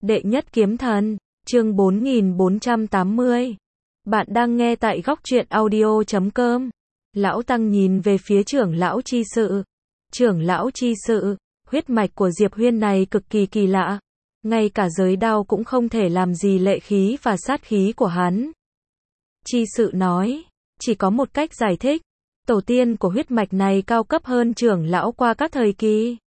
Đệ nhất kiếm thần, chương 4480. Bạn đang nghe tại góc truyện audio.com. Lão Tăng nhìn về phía trưởng lão chi sự. Trưởng lão chi sự, huyết mạch của Diệp Huyên này cực kỳ kỳ lạ. Ngay cả giới đao cũng không thể làm gì lệ khí và sát khí của hắn. Chi sự nói, chỉ có một cách giải thích. Tổ tiên của huyết mạch này cao cấp hơn trưởng lão qua các thời kỳ.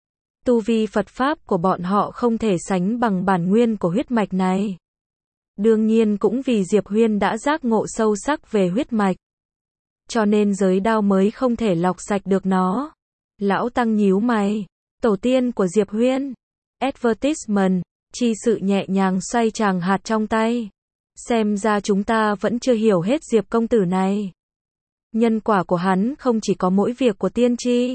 Tu vi Phật Pháp của bọn họ không thể sánh bằng bản nguyên của huyết mạch này. Đương nhiên cũng vì Diệp Huyên đã giác ngộ sâu sắc về huyết mạch. Cho nên giới đao mới không thể lọc sạch được nó. Lão Tăng nhíu mày. Tổ tiên của Diệp Huyên. Advertisement. Chi sự nhẹ nhàng xoay tràng hạt trong tay. Xem ra chúng ta vẫn chưa hiểu hết Diệp công tử này. Nhân quả của hắn không chỉ có mỗi việc của tiên tri.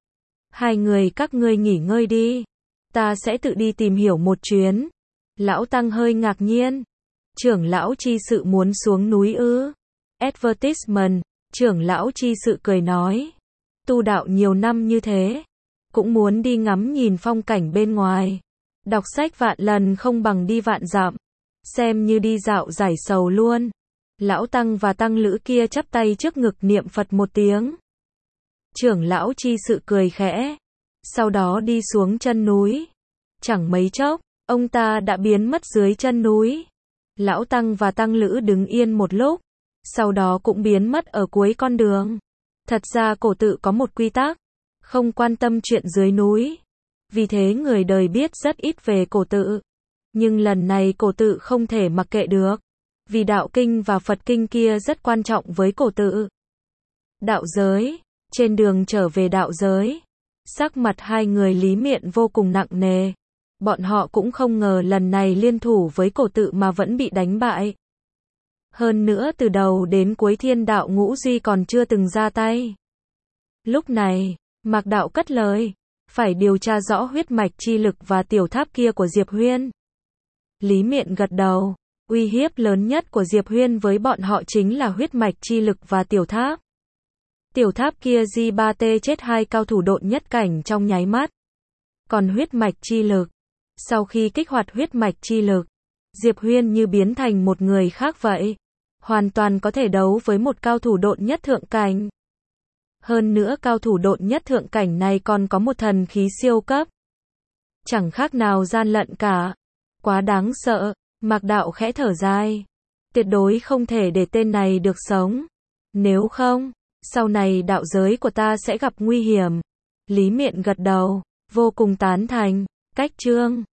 Hai người các ngươi nghỉ ngơi đi. Ta sẽ tự đi tìm hiểu một chuyến. Lão Tăng hơi ngạc nhiên. Trưởng lão chi sự muốn xuống núi ư? Advertisement. Trưởng lão chi sự cười nói. Tu đạo nhiều năm như thế. Cũng muốn đi ngắm nhìn phong cảnh bên ngoài. Đọc sách vạn lần không bằng đi vạn dặm. Xem như đi dạo giải sầu luôn. Lão Tăng và Tăng Lữ kia chắp tay trước ngực niệm Phật một tiếng. Trưởng lão chi sự cười khẽ. Sau đó đi xuống chân núi. Chẳng mấy chốc, ông ta đã biến mất dưới chân núi. Lão Tăng và Tăng Lữ đứng yên một lúc. Sau đó cũng biến mất ở cuối con đường. Thật ra cổ tự có một quy tắc. Không quan tâm chuyện dưới núi. Vì thế người đời biết rất ít về cổ tự. Nhưng lần này cổ tự không thể mặc kệ được. Vì đạo kinh và Phật kinh kia rất quan trọng với cổ tự. Đạo giới. Trên đường trở về đạo giới. Sắc mặt hai người Lý Miện vô cùng nặng nề. Bọn họ cũng không ngờ lần này liên thủ với cổ tự mà vẫn bị đánh bại. Hơn nữa từ đầu đến cuối Thiên Đạo Ngũ Duy còn chưa từng ra tay. Lúc này, Mạc Đạo cất lời. Phải điều tra rõ huyết mạch chi lực và tiểu tháp kia của Diệp Huyên. Lý Miện gật đầu. Uy hiếp lớn nhất của Diệp Huyên với bọn họ chính là huyết mạch chi lực và tiểu tháp. Tiểu tháp kia J3T chết hai cao thủ độn nhất cảnh trong nháy mắt. Còn huyết mạch chi lực. Sau khi kích hoạt huyết mạch chi lực, Diệp Huyên như biến thành một người khác vậy. Hoàn toàn có thể đấu với một cao thủ độn nhất thượng cảnh. Hơn nữa cao thủ độn nhất thượng cảnh này còn có một thần khí siêu cấp. Chẳng khác nào gian lận cả. Quá đáng sợ. Mạc Đạo khẽ thở dài. Tuyệt đối không thể để tên này được sống. Nếu không, sau này đạo giới của ta sẽ gặp nguy hiểm. Lý Miện gật đầu, vô cùng tán thành. Cách chương